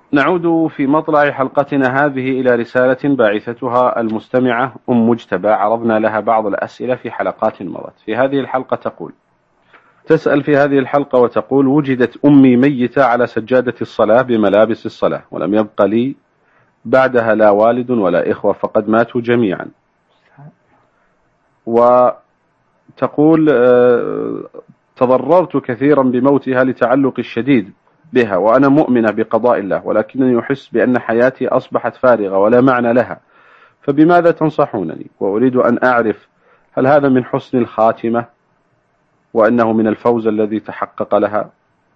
نعود في مطلع حلقتنا هذه إلى رسالة باعثتها المستمعة مجتبى، عرضنا لها بعض الأسئلة في حلقات مضت. في هذه الحلقة تسأل في هذه الحلقة وتقول: وجدت أمي ميتة على سجادة الصلاة بملابس الصلاة، ولم يبق لي بعدها لا والد ولا إخوة، فقد ماتوا جميعا. وتقول: تضررت كثيرا بموتها لتعلق الشديد بها، وأنا مؤمنة بقضاء الله، ولكنني أحس بأن حياتي أصبحت فارغة ولا معنى لها، فبماذا تنصحونني؟ وأريد أن أعرف هل هذا من حسن الخاتمة وأنه من الفوز الذي تحقق لها؟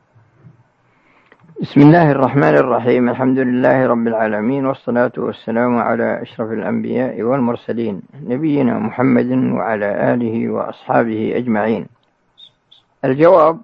بسم الله الرحمن الرحيم. الحمد لله رب العالمين، والصلاة والسلام على أشرف الأنبياء والمرسلين، نبينا محمد وعلى آله وأصحابه أجمعين. الجواب: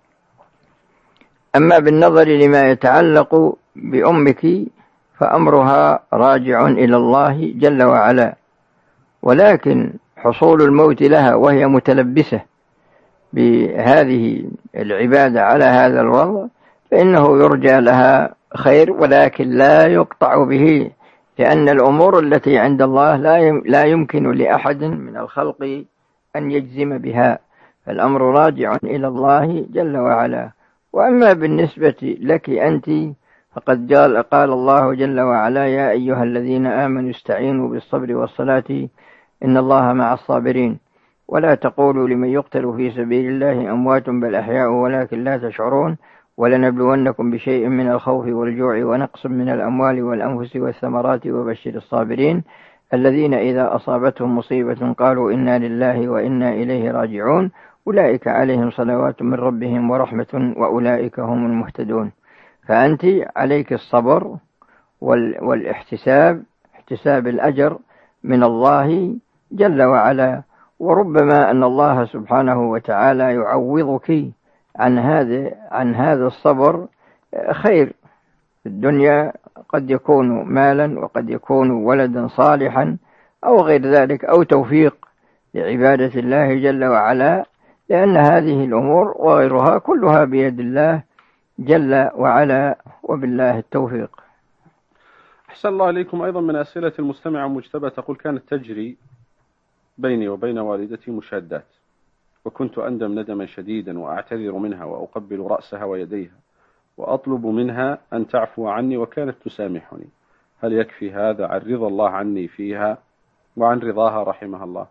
أما بالنظر لما يتعلق بأمك فأمرها راجع إلى الله جل وعلا، ولكن حصول الموت لها وهي متلبسة بهذه العبادة على هذا الوضع فإنه يرجى لها خير، ولكن لا يقطع به، لأن الأمور التي عند الله لا يمكن لأحد من الخلق أن يجزم بها، فالأمر راجع إلى الله جل وعلا. وأما بالنسبة لك أنت فقد قال الله جل وعلا: يا أيها الذين آمنوا استعينوا بالصبر والصلاة إن الله مع الصابرين، ولا تقولوا لمن يقتل في سبيل الله أموات بل أحياء ولكن لا تشعرون، ولنبلونكم بشيء من الخوف والجوع ونقص من الأموال والأنفس والثمرات وبشر الصابرين الذين إذا أصابتهم مصيبة قالوا إنا لله وإنا إليه راجعون أولئك عليهم صلوات من ربهم ورحمة وأولئك هم المهتدون. فأنت عليك الصبر والاحتساب، احتساب الأجر من الله جل وعلا، وربما أن الله سبحانه وتعالى يعوضك عن هذا الصبر خير في الدنيا، قد يكون مالا وقد يكون ولدا صالحا أو غير ذلك، أو توفيق لعبادة الله جل وعلا، لأن هذه الأمور وغيرها كلها بيد الله جل وعلا، وبالله التوفيق. أحسن الله إليكم. أيضا من أسئلة المستمعة مجتبى تقول: كانت تجري بيني وبين والدتي مشادات، وكنت أندم ندما شديدا وأعتذر منها وأقبل رأسها ويديها وأطلب منها أن تعفو عني، وكانت تسامحني. هل يكفي هذا عن رضا الله عني فيها وعن رضاها رحمها الله؟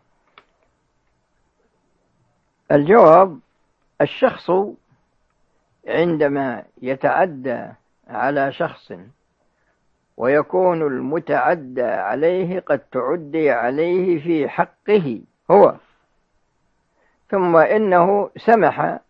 الجواب: الشخص عندما يتعدى على شخص ويكون المتعدى عليه قد تعدي عليه في حقه هو، ثم إنه سمح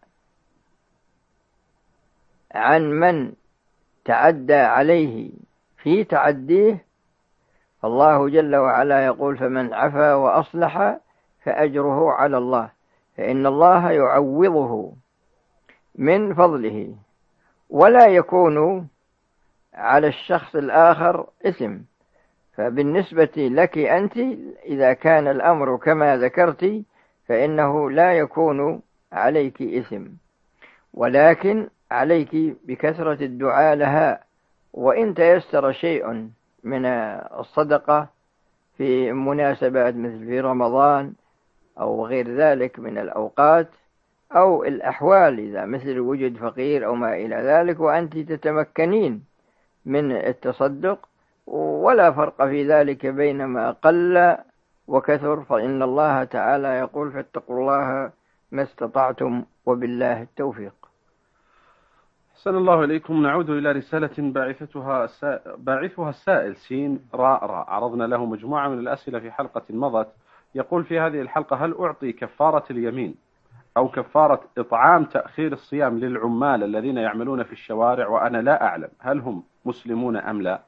عن من تعدى عليه في تعديه، فالله جل وعلا يقول: فمن عفا وأصلح فأجره على الله، فإن الله يعوضه من فضله، ولا يكون على الشخص الآخر إثم. فبالنسبة لك أنت إذا كان الأمر كما ذكرت فإنه لا يكون عليك إثم، ولكن عليك بكثرة الدعاء لها، وإن تيسر شيء من الصدقة في مناسبات مثل في رمضان أو غير ذلك من الأوقات أو الأحوال، إذا مثل وجد فقير أو ما إلى ذلك وأنت تتمكنين من التصدق، ولا فرق في ذلك بين ما قل وكثر، فإن الله تعالى يقول: فاتقوا الله ما استطعتم وبالله التوفيق. أحسن الله إليكم. نعود إلى رسالة باعثها السائل سين راء راء، عرضنا له مجموعة من الأسئلة في حلقة مضت. يقول في هذه الحلقة: هل أعطي كفارة اليمين أو كفارة إطعام تأخير الصيام للعمال الذين يعملون في الشوارع وأنا لا أعلم هل هم مسلمون أم لا؟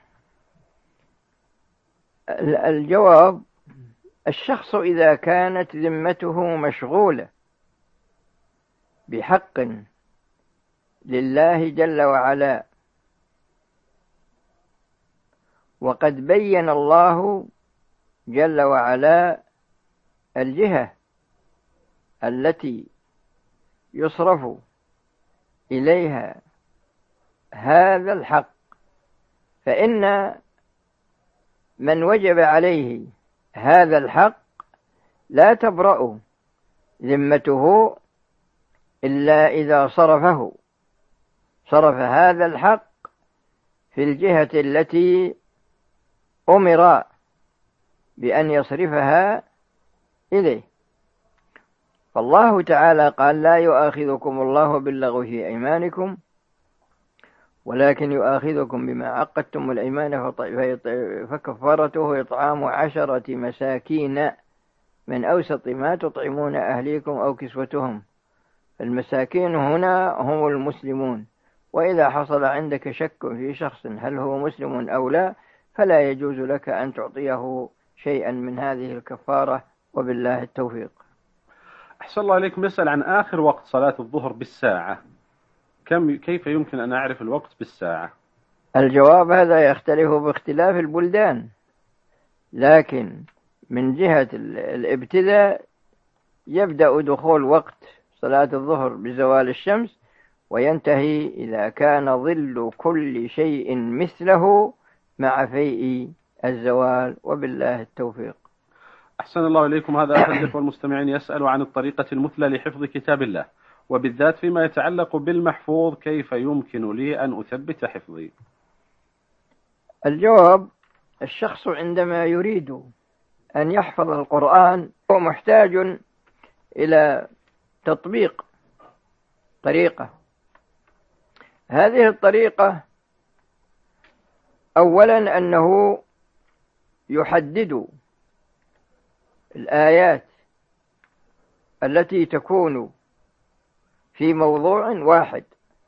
الجواب: الشخص إذا كانت ذمته مشغولة بحق لله جل وعلا، وقد بين الله جل وعلا الجهة التي يصرف إليها هذا الحق فإن من وجب عليه هذا الحق لا تبرأ ذمته إلا إذا صرف هذا الحق في الجهة التي أمر بأن يصرفها إليه. فالله تعالى قال: لا يؤاخذكم الله باللغو في أيمانكم ولكن يؤاخذكم بما عقدتم الأيمان فكفارته إطعام 10 مساكين من أوسط ما تطعمون أهليكم أو كسوتهم. المساكين هنا هم المسلمون، وإذا حصل عندك شك في شخص هل هو مسلم أو لا فلا يجوز لك أن تعطيه شيئا من هذه الكفارة، وبالله التوفيق. أحسن الله عليكم. يسأل عن آخر وقت صلاة الظهر بالساعة، كيف يمكن أن أعرف الوقت بالساعة؟ الجواب هذا يختلف باختلاف البلدان، لكن من جهة الابتداء يبدأ دخول وقت صلاة الظهر بزوال الشمس، وينتهي إذا كان ظل كل شيء مثله مع فيء الزوال، وبالله التوفيق. أحسن الله إليكم. هذا أحد الإخوة المستمعين يسأل عن الطريقة المثلى لحفظ كتاب الله، وبالذات فيما يتعلق بالمحفوظ، كيف يمكن لي أن أثبت حفظي؟ الجواب: الشخص عندما يريد أن يحفظ القرآن هو محتاج إلى تطبيق طريقة. هذه الطريقة أولا أنه يحدد الآيات التي تكون في موضوع واحد،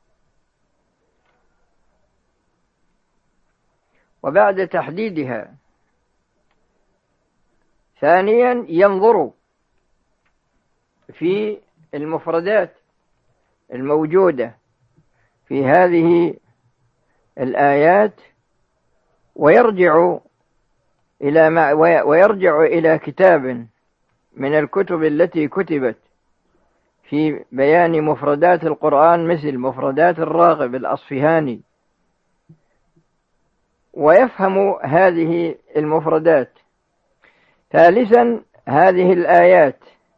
وبعد تحديدها ثانيا ينظر في المفردات الموجودة في هذه الآيات، ويرجع إلى كتاب من الكتب التي كتبت في بيان مفردات القرآن مثل مفردات الراغب الأصفهاني، ويفهم هذه المفردات. ثالثا، هذه الآيات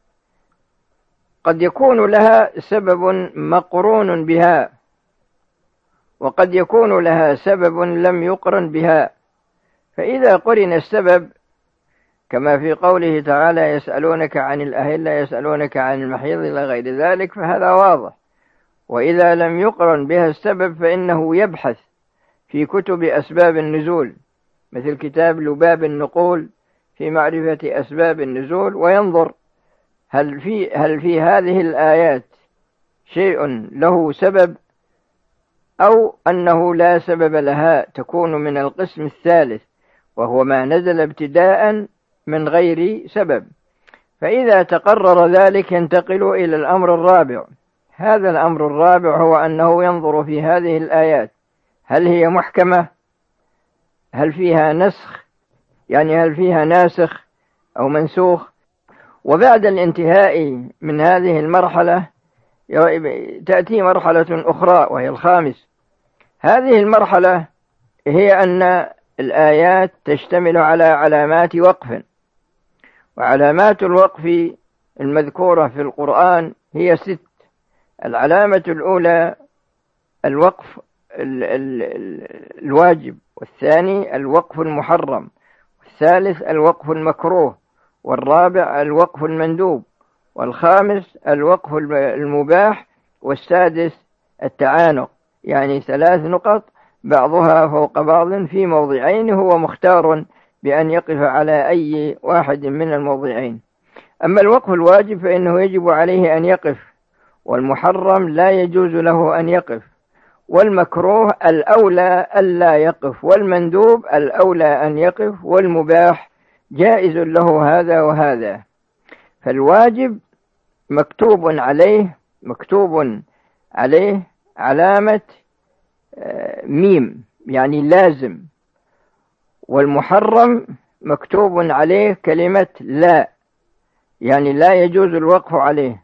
قد يكون لها سبب مقرون بها، وقد يكون لها سبب لم يقرن بها، فإذا قرن السبب كما في قوله تعالى: يسألونك عن الأهلة يسألونك عن المحيض إلى غير ذلك، فهذا واضح. وإذا لم يقرن بها السبب فإنه يبحث في كتب أسباب النزول مثل كتاب لباب النقول في معرفة أسباب النزول، وينظر هل في هذه الآيات شيء له سبب أو أنه لا سبب لها، تكون من القسم الثالث وهو ما نزل ابتداء من غير سبب. فإذا تقرر ذلك ينتقل إلى الأمر الرابع. هذا الأمر الرابع هو أنه ينظر في هذه الآيات هل هي محكمة، هل فيها نسخ، يعني هل فيها ناسخ أو منسوخ. وبعد الانتهاء من هذه المرحلة تأتي مرحلة أخرى وهي الخامس. هذه المرحلة هي أن الآيات تشتمل على علامات وقف، وعلامات الوقف المذكورة في القرآن هي 6. العلامة الأولى الوقف الواجب، والثاني الوقف المحرم، والثالث الوقف المكروه، والرابع الوقف المندوب، والخامس الوقف المباح، والسادس التعانق، يعني 3 نقط بعضها فوق بعض في موضعين، هو مختار بأن يقف على أي واحد من الموضعين. أما الوقف الواجب فإنه يجب عليه أن يقف، والمحرم لا يجوز له أن يقف، والمكروه الأولى ألا يقف، والمندوب الأولى أن يقف، والمباح جائز له هذا وهذا. فالواجب مكتوب عليه علامة ميم يعني لازم، والمحرم مكتوب عليه كلمة لا يعني لا يجوز الوقف عليه،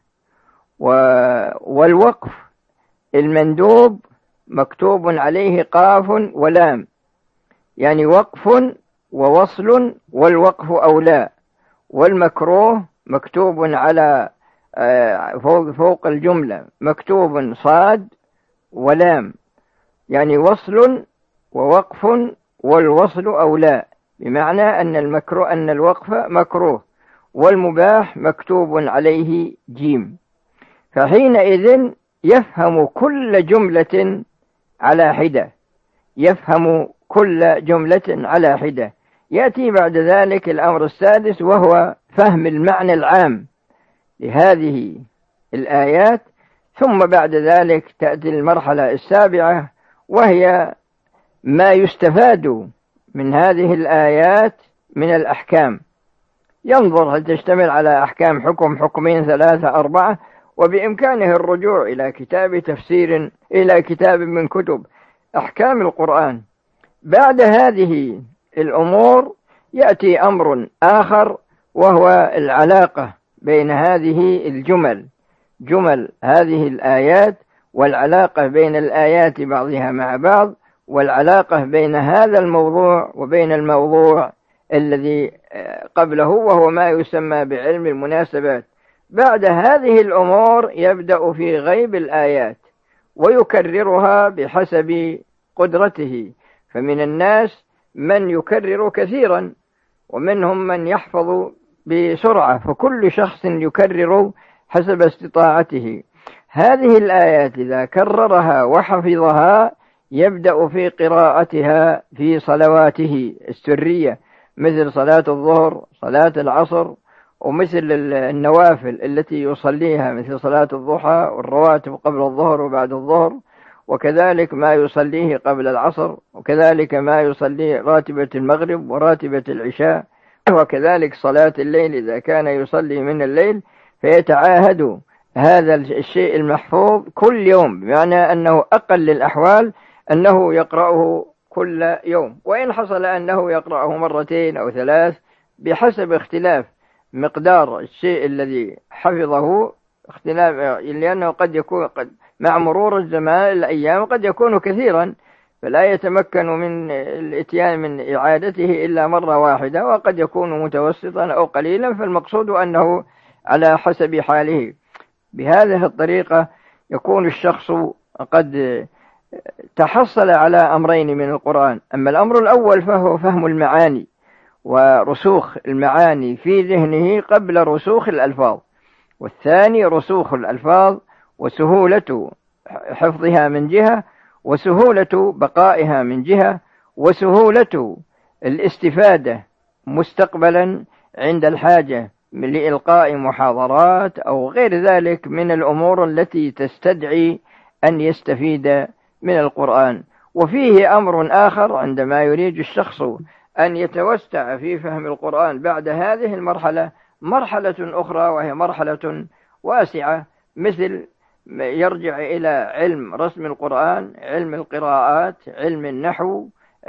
والوقف المندوب مكتوب عليه قاف ولام، يعني وقف ووصل، والوقف أولى. والمكروه مكتوب على فوق الجملة مكتوب صاد ولام، يعني وصل ووقف والوصل أولى، بمعنى أن الوقف مكروه والمباح مكتوب عليه جيم. فحينئذ يفهم كل جملة على حدة، يفهم كل جملة على حدة. يأتي بعد ذلك الأمر السادس، وهو فهم المعنى العام لهذه الآيات. ثم بعد ذلك تأتي المرحلة السابعة، وهي ما يستفاد من هذه الآيات من الأحكام. ينظر هل تشتمل على أحكام حكم، حكمين، ثلاثة، أربعة، وبإمكانه الرجوع إلى كتاب تفسير، إلى كتاب من كتب أحكام القرآن. بعد هذه الأمور يأتي أمر آخر، وهو العلاقة بين هذه الجمل، جمل هذه الآيات، والعلاقة بين الآيات بعضها مع بعض، والعلاقة بين هذا الموضوع وبين الموضوع الذي قبله، وهو ما يسمى بعلم المناسبات. بعد هذه الأمور يبدأ في غيب الآيات ويكررها بحسب قدرته. فمن الناس من يكرر كثيرا، ومنهم من يحفظ بسرعة، فكل شخص يكرر حسب استطاعته. هذه الآيات إذا كررها وحفظها يبدأ في قراءتها في صلواته السرية، مثل صلاة الظهر، صلاة العصر، ومثل النوافل التي يصليها مثل صلاة الضحى والرواتب قبل الظهر وبعد الظهر، وكذلك ما يصليه قبل العصر، وكذلك ما يصليه راتبة المغرب وراتبة العشاء، وكذلك صلاة الليل إذا كان يصلي من الليل، فيتعاهد هذا الشيء المحفوظ كل يوم، بمعنى أنه أقل الأحوال أنه يقرأه كل يوم، وإن حصل أنه يقرأه مرتين أو ثلاث بحسب اختلاف مقدار الشيء الذي حفظه، اختلاف، لأنه قد يكون مع مرور الزمان الأيام قد يكون كثيرا، فلا يتمكن من الاتيان من إعادته إلا مرة واحدة، وقد يكون متوسطا أو قليلا، فالمقصود أنه على حسب حاله. بهذه الطريقة يكون الشخص قد تحصل على أمرين من القرآن. أما الأمر الأول فهو فهم المعاني ورسوخ المعاني في ذهنه قبل رسوخ الألفاظ، والثاني رسوخ الألفاظ وسهولة حفظها من جهة، وسهولة بقائها من جهة، وسهولة الاستفادة مستقبلا عند الحاجة لإلقاء محاضرات أو غير ذلك من الأمور التي تستدعي أن يستفيد من القرآن. وفيه أمر آخر عندما يريد الشخص أن يتوسع في فهم القرآن بعد هذه المرحلة، مرحلة أخرى وهي مرحلة واسعة، مثل يرجع إلى علم رسم القرآن، علم القراءات، علم النحو،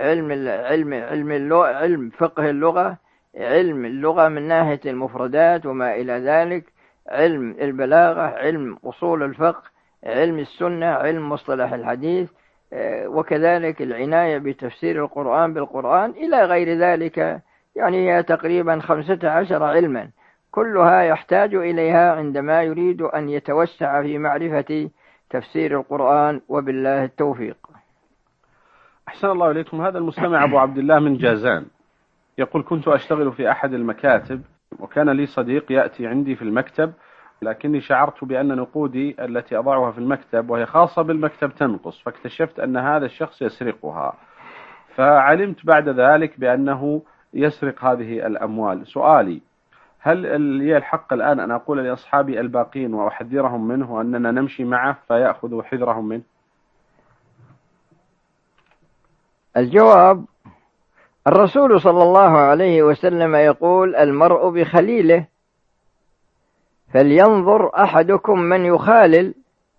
علم فقه اللغة، علم اللغة من ناحية المفردات وما إلى ذلك، علم البلاغة، علم أصول الفقه، علم السنة، علم مصطلح الحديث، وكذلك العناية بتفسير القرآن بالقرآن إلى غير ذلك. يعني هي تقريبا 15 علما، كلها يحتاج إليها عندما يريد أن يتوسع في معرفة تفسير القرآن، وبالله التوفيق. أحسن الله إليكم. هذا المستمع أبو عبد الله من جازان يقول: كنت أشتغل في أحد المكاتب، وكان لي صديق يأتي عندي في المكتب، لكني شعرت بأن نقودي التي أضعها في المكتب وهي خاصة بالمكتب تنقص، فاكتشفت أن هذا الشخص يسرقها، فعلمت بعد ذلك بأنه يسرق هذه الأموال. سؤالي: هل لي الحق الآن أن أقول لأصحابي الباقين وأحذرهم منه أننا نمشي معه فيأخذوا حذرهم منه؟ الجواب: الرسول صلى الله عليه وسلم يقول: المرء بخليله، فلينظر أحدكم من يخالل.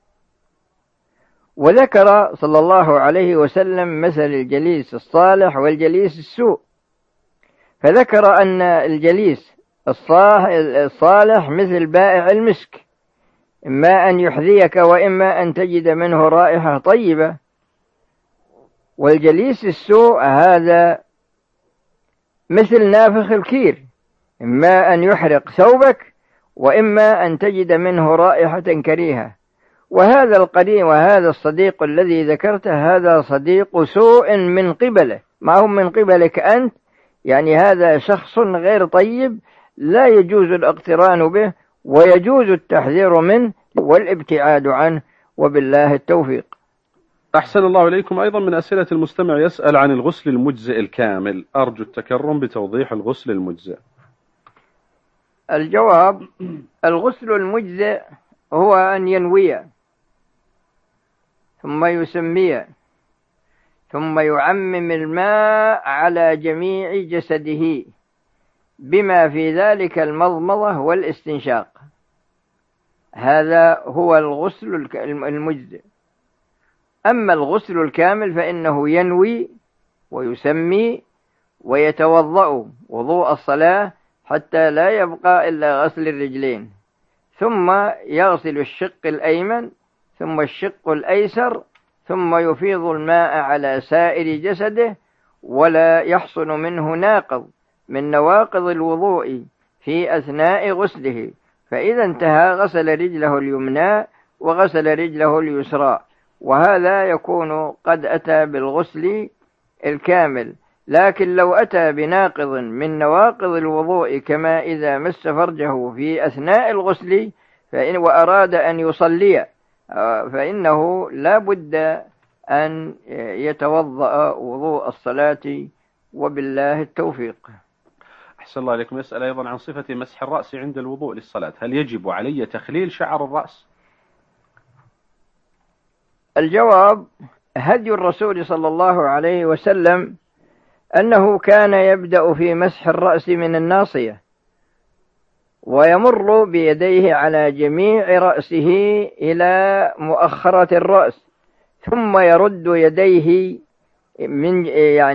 وذكر صلى الله عليه وسلم مثل الجليس الصالح والجليس السوء، فذكر أن الجليس الصالح مثل بائع المسك، إما أن يحذيك وإما أن تجد منه رائحة طيبة، والجليس السوء هذا مثل نافخ الكير، إما أن يحرق ثوبك وإما أن تجد منه رائحة كريهة. وهذا القرين وهذا الصديق الذي ذكرته هذا صديق سوء من قبله، ما هم من قبلك أنت، يعني هذا شخص غير طيب لا يجوز الاقتران به، ويجوز التحذير منه والابتعاد عنه، وبالله التوفيق. أحسن الله إليكم. أيضا من أسئلة المستمع يسأل عن الغسل المجزئ الكامل، أرجو التكرم بتوضيح الغسل المجزئ. الجواب: الغسل المجزئ هو أن ينوي ثم يسمي ثم يعمم الماء على جميع جسده بما في ذلك المضمضة والاستنشاق، هذا هو الغسل المجزئ. أما الغسل الكامل فإنه ينوي ويسمي ويتوضأ وضوء الصلاة حتى لا يبقى إلا غسل الرجلين، ثم يغسل الشق الأيمن ثم الشق الأيسر، ثم يفيض الماء على سائر جسده، ولا يحصل منه ناقض من نواقض الوضوء في أثناء غسله، فإذا انتهى غسل رجله اليمنى وغسل رجله اليسرى، وهذا يكون قد أتى بالغسل الكامل. لكن لو أتى بناقض من نواقض الوضوء كما إذا مس فرجه في أثناء الغسل وأراد أن يصلي فإنه لا بد أن يتوضأ وضوء الصلاة، وبالله التوفيق. أحسن الله عليكم. يسأل أيضا عن صفة مسح الرأس عند الوضوء للصلاة، هل يجب علي تخليل شعر الرأس؟ الجواب: هدي الرسول صلى الله عليه وسلم أنه كان يبدأ في مسح الرأس من الناصية ويمر بيديه على جميع رأسه إلى مؤخرة الرأس، ثم يرد يديه من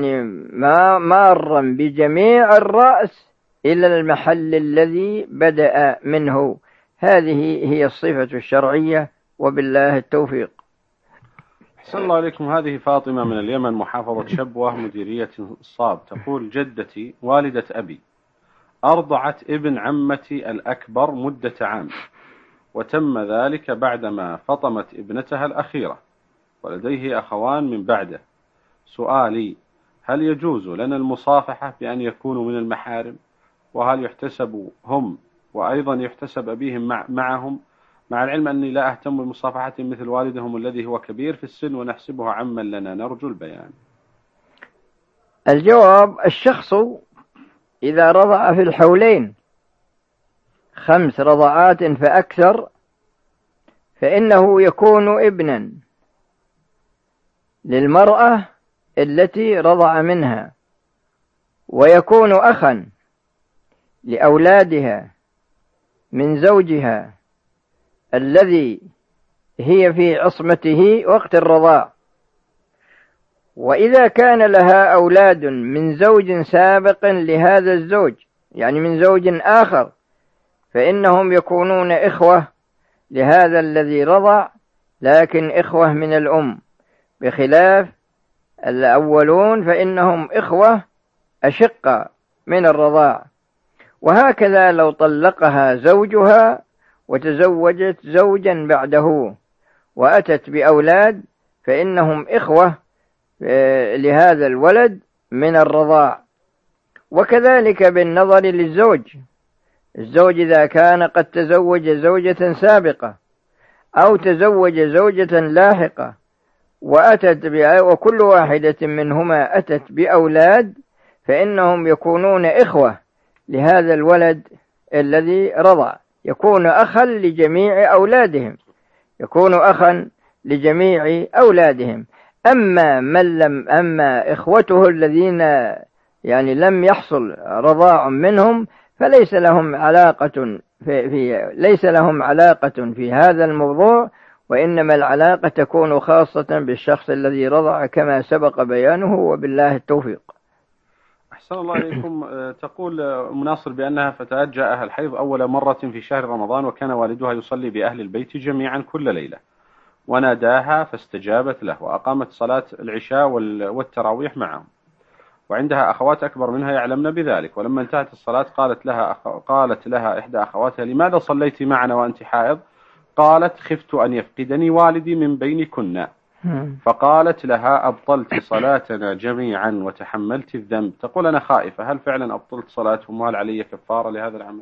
مارا بجميع الرأس إلى المحل الذي بدأ منه. هذه هي الصفة الشرعية، وبالله التوفيق. أحسن الله عليكم. هذه فاطمة من اليمن محافظة شبوة مديرية صاب، تقول: جدتي والدة أبي أرضعت ابن عمتي الأكبر مدة عام، وتم ذلك بعدما فطمت ابنتها الأخيرة، ولديه أخوان من بعده. سؤالي: هل يجوز لنا المصافحة بأن يكونوا من المحارم؟ وهل يحتسب هم وأيضا يحتسب أبيهم معهم، مع العلم أني لا أهتم بمصافحة مثل والدهم الذي هو كبير في السن ونحسبه عما لنا، نرجو البيان. الجواب: الشخص إذا رضع في الحولين 5 رضعات فأكثر فإنه يكون ابنا للمرأة التي رضع منها، ويكون أخا لأولادها من زوجها الذي هي في عصمته وقت الرضاع. وإذا كان لها أولاد من زوج سابق لهذا الزوج، يعني من زوج آخر، فإنهم يكونون إخوة لهذا الذي رضع، لكن إخوة من الأم، بخلاف الأولون فإنهم إخوة أشقة من الرضاع. وهكذا لو طلقها زوجها وتزوجت زوجا بعده وأتت بأولاد فإنهم إخوة لهذا الولد من الرضاع. وكذلك بالنظر للزوج، الزوج إذا كان قد تزوج زوجة سابقة أو تزوج زوجة لاحقة وكل واحدة منهما أتت بأولاد، فإنهم يكونون إخوة لهذا الولد الذي رضع، يكون أخا لجميع أولادهم، يكون أخا لجميع أولادهم. أما إخوته الذين لم يحصل رضاع منهم فليس لهم علاقة في هذا الموضوع، وإنما العلاقة تكون خاصة بالشخص الذي رضع كما سبق بيانه، وبالله التوفيق. أحسن الله عليكم. تقول مناصر بأنها فتاة جاءها الحيض أول مرة في شهر رمضان، وكان والدها يصلي بأهل البيت جميعا كل ليلة، وناداها فاستجابت له، وأقامت صلاة العشاء والتراويح معهم، وعندها أخوات أكبر منها يعلمن بذلك. ولما انتهت الصلاة قالت لها إحدى أخواتها: لماذا صليت معنا وأنت حائض؟ قالت: خفت أن يفقدني والدي من بينكن. فقالت لها: أبطلت صلاتنا جميعا وتحملت الذنب. تقول: أنا خائفة، هل فعلا أبطلت صلاتهم وهل علي كفارة لهذا العمل؟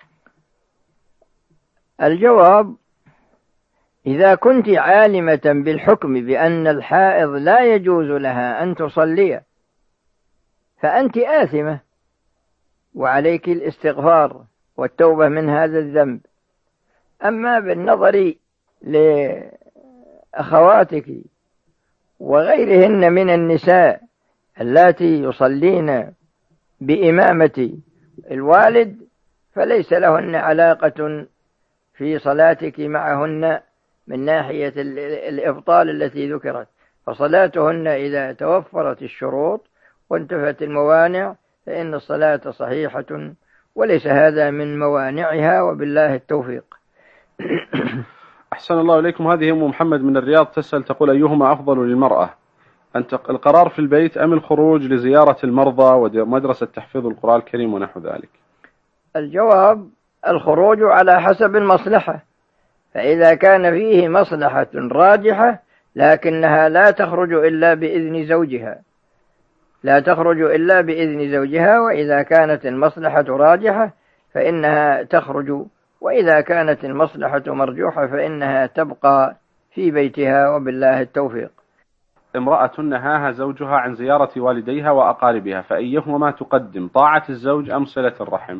الجواب: إذا كنت عالمة بالحكم بأن الحائض لا يجوز لها أن تصلي فأنت آثمة، وعليك الاستغفار والتوبة من هذا الذنب. أما بالنظر لأخواتك وغيرهن من النساء اللاتي يصلين بإمامة الوالد فليس لهن علاقة في صلاتك معهن من ناحية الإبطال التي ذكرت، فصلاتهن إذا توفرت الشروط وانتفت الموانع فإن الصلاة صحيحة، وليس هذا من موانعها، وبالله التوفيق. أحسن الله إليكم. هذه أم محمد من الرياض تسأل، تقول: أيهما أفضل للمرأة، القرار في البيت أم الخروج لزيارة المرضى ومدرسة تحفيظ القرآن الكريم ونحو ذلك؟ الجواب: الخروج على حسب المصلحة، فإذا كان فيه مصلحة راجحة لكنها لا تخرج إلا بإذن زوجها، وإذا كانت المصلحة راجحة فإنها تخرج، وإذا كانت المصلحة مرجوحة فإنها تبقى في بيتها، وبالله التوفيق. امرأة نهاها زوجها عن زيارة والديها وأقاربها، فأيهما تقدم، طاعة الزوج أم صلة الرحم؟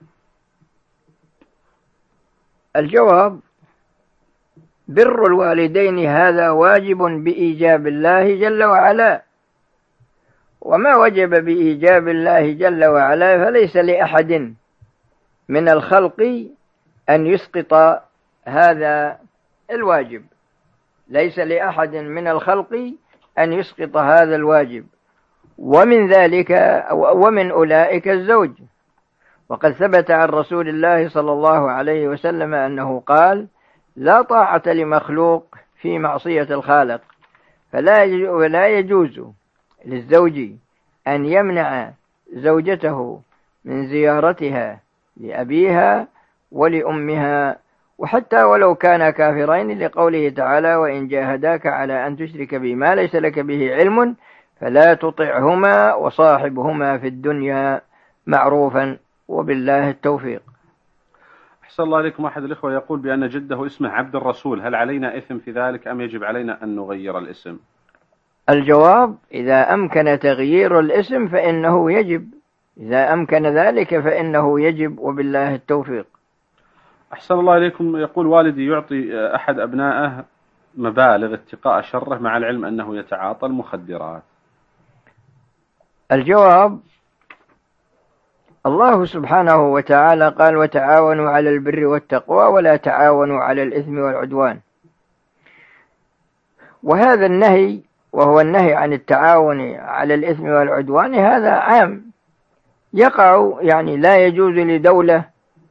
الجواب: بر الوالدين هذا واجب بإيجاب الله جل وعلا، وما وجب بإيجاب الله جل وعلا فليس لأحد من الخلق أن يسقط هذا الواجب، ليس لأحد من الخلق أن يسقط هذا الواجب، ومن أولئك الزوج. وقد ثبت عن رسول الله صلى الله عليه وسلم أنه قال: لا طاعة لمخلوق في معصية الخالق، فلا يجوز للزوج أن يمنع زوجته من زيارتها لأبيها ولأمها، وحتى ولو كانا كافرين، لقوله تعالى: وإن جاهداك على أن تشرك بي ما ليس لك به علم فلا تطعهما وصاحبهما في الدنيا معروفا، وبالله التوفيق. أحسن الله عليكم. أحد الإخوة يقول بأن جده اسمه عبد الرسول، هل علينا إثم في ذلك أم يجب علينا أن نغير الاسم؟ الجواب: إذا أمكن تغيير الاسم فإنه يجب، إذا أمكن ذلك فإنه يجب، وبالله التوفيق. أحسن الله إليكم. يقول: والدي يعطي أحد أبنائه مبالغ اتقاء شره مع العلم أنه يتعاطى المخدرات. الجواب: الله سبحانه وتعالى قال: وتعاونوا على البر والتقوى ولا تعاونوا على الإثم والعدوان. وهذا النهي، وهو النهي عن التعاون على الإثم والعدوان، هذا عام يقع، يعني لا يجوز لدولة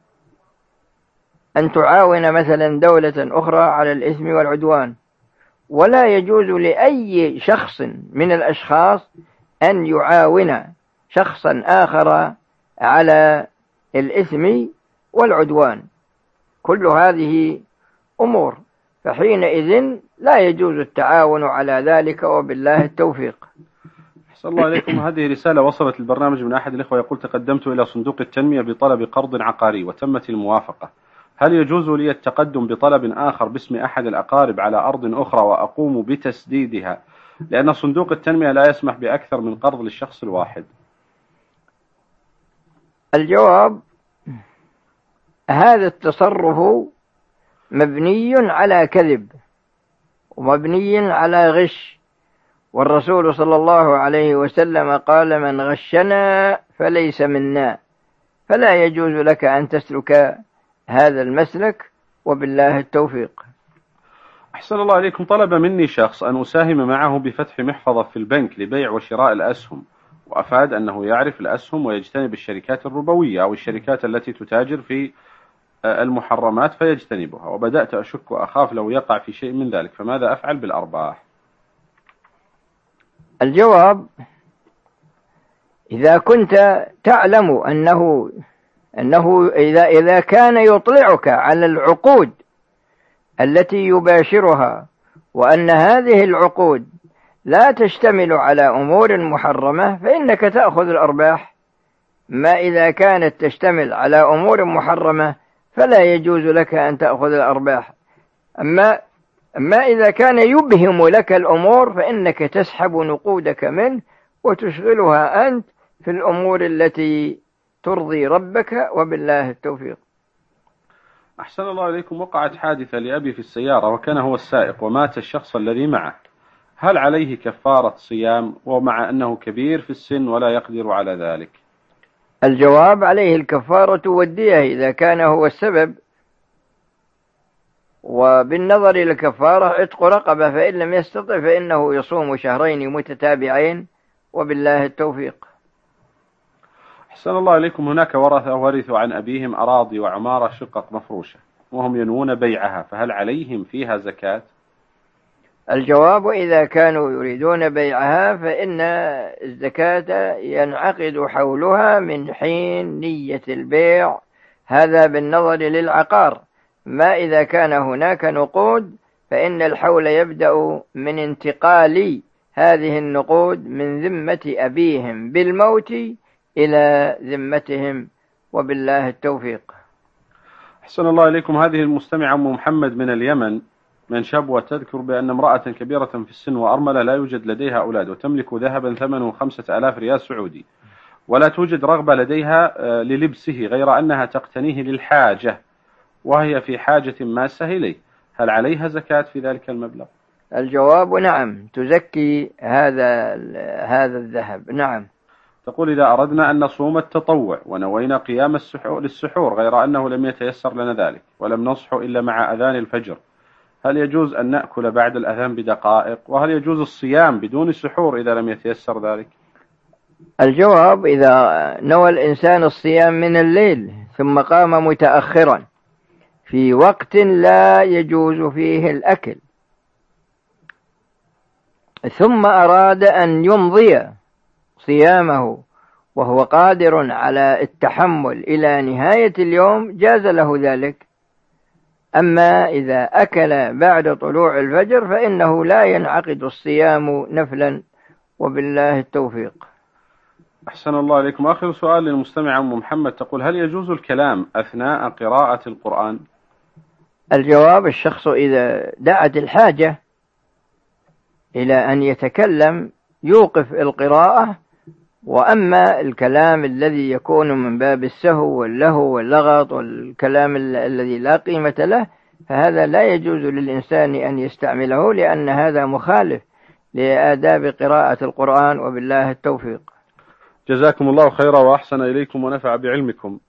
أن تعاون مثلا دولة أخرى على الإثم والعدوان، ولا يجوز لأي شخص من الأشخاص أن يعاون شخصا آخر على الإثم والعدوان. كل هذه أمور، فحينئذ لا يجوز التعاون على ذلك، وبالله التوفيق. أحسن الله عليكم. هذه رسالة وصلت البرنامج من أحد الإخوة يقول: تقدمت إلى صندوق التنمية بطلب قرض عقاري وتمت الموافقة، هل يجوز لي التقدم بطلب آخر باسم أحد الأقارب على أرض أخرى وأقوم بتسديدها، لأن صندوق التنمية لا يسمح بأكثر من قرض للشخص الواحد؟ الجواب: هذا التصرف مبني على كذب ومبني على غش، والرسول صلى الله عليه وسلم قال: من غشنا فليس منا، فلا يجوز لك أن تسلك هذا المسلك، وبالله التوفيق. أحسن الله عليكم. طلب مني شخص أن أساهم معه بفتح محفظة في البنك لبيع وشراء الأسهم، وأفاد أنه يعرف الأسهم ويجتنب الشركات الربوية أو الشركات التي تتاجر في المحرمات فيجتنبها، وبدأت أشك وأخاف لو يقع في شيء من ذلك، فماذا أفعل بالأرباح؟ الجواب: إذا كنت تعلم أنه إذا كان يطلعك على العقود التي يباشرها، وأن هذه العقود لا تشتمل على أمور محرمة، فإنك تأخذ الأرباح. ما إذا كانت تشتمل على أمور محرمة فلا يجوز لك أن تأخذ الأرباح. أما إذا كان يبهم لك الأمور فإنك تسحب نقودك منه وتشغلها أنت في الأمور التي ترضي ربك، وبالله التوفيق. أحسن الله إليكم. وقعت حادثة لأبي في السيارة وكان هو السائق ومات الشخص الذي معه، هل عليه كفارة صيام ومع أنه كبير في السن ولا يقدر على ذلك؟ الجواب: عليه الكفارة والدية إذا كان هو السبب، وبالنظر إلى الكفارة عتق رقبة، فإن لم يستطع فإنه يصوم شهرين متتابعين، وبالله التوفيق. أحسن الله إليكم. هناك ورثوا عن أبيهم أراضي وعمارة شقق مفروشة وهم ينوون بيعها، فهل عليهم فيها زكاة؟ الجواب: إذا كانوا يريدون بيعها فإن الزكاة ينعقد حولها من حين نية البيع، هذا بالنظر للعقار. ما إذا كان هناك نقود فإن الحول يبدأ من انتقال هذه النقود من ذمة أبيهم بالموت إلى ذمتهم، وبالله التوفيق. أحسن الله إليكم. هذه المستمعة أم محمد من اليمن من شبوة تذكر بأن امرأة كبيرة في السن وأرملة لا يوجد لديها أولاد، وتملك ذهبا ثمنه 5000 ريال سعودي، ولا توجد رغبة لديها للبسه غير أنها تقتنيه للحاجة، وهي في حاجة ماسة إليه، هل عليها زكاة في ذلك المبلغ؟ الجواب: نعم، تزكي هذا الذهب، نعم. تقول: إذا أردنا أن نصوم التطوع ونوينا قيام للسحور غير أنه لم يتيسر لنا ذلك ولم نصح إلا مع أذان الفجر، هل يجوز أن نأكل بعد الأذان بدقائق؟ وهل يجوز الصيام بدون سحور إذا لم يتيسر ذلك؟ الجواب: إذا نوى الإنسان الصيام من الليل ثم قام متأخرا في وقت لا يجوز فيه الأكل، ثم أراد أن يمضي صيامه وهو قادر على التحمل إلى نهاية اليوم، جاز له ذلك. أما إذا أكل بعد طلوع الفجر فإنه لا ينعقد الصيام نفلا، وبالله التوفيق. أحسن الله إليكم. آخر سؤال للمستمع أم محمد، تقول: هل يجوز الكلام أثناء قراءة القرآن؟ الجواب: الشخص إذا دعت الحاجة إلى أن يتكلم يوقف القراءة، وأما الكلام الذي يكون من باب السهو واللهو واللغط والكلام الذي لا قيمة له فهذا لا يجوز للإنسان أن يستعمله، لأن هذا مخالف لآداب قراءة القرآن، وبالله التوفيق. جزاكم الله خيرا وأحسن إليكم ونفع بعلمكم.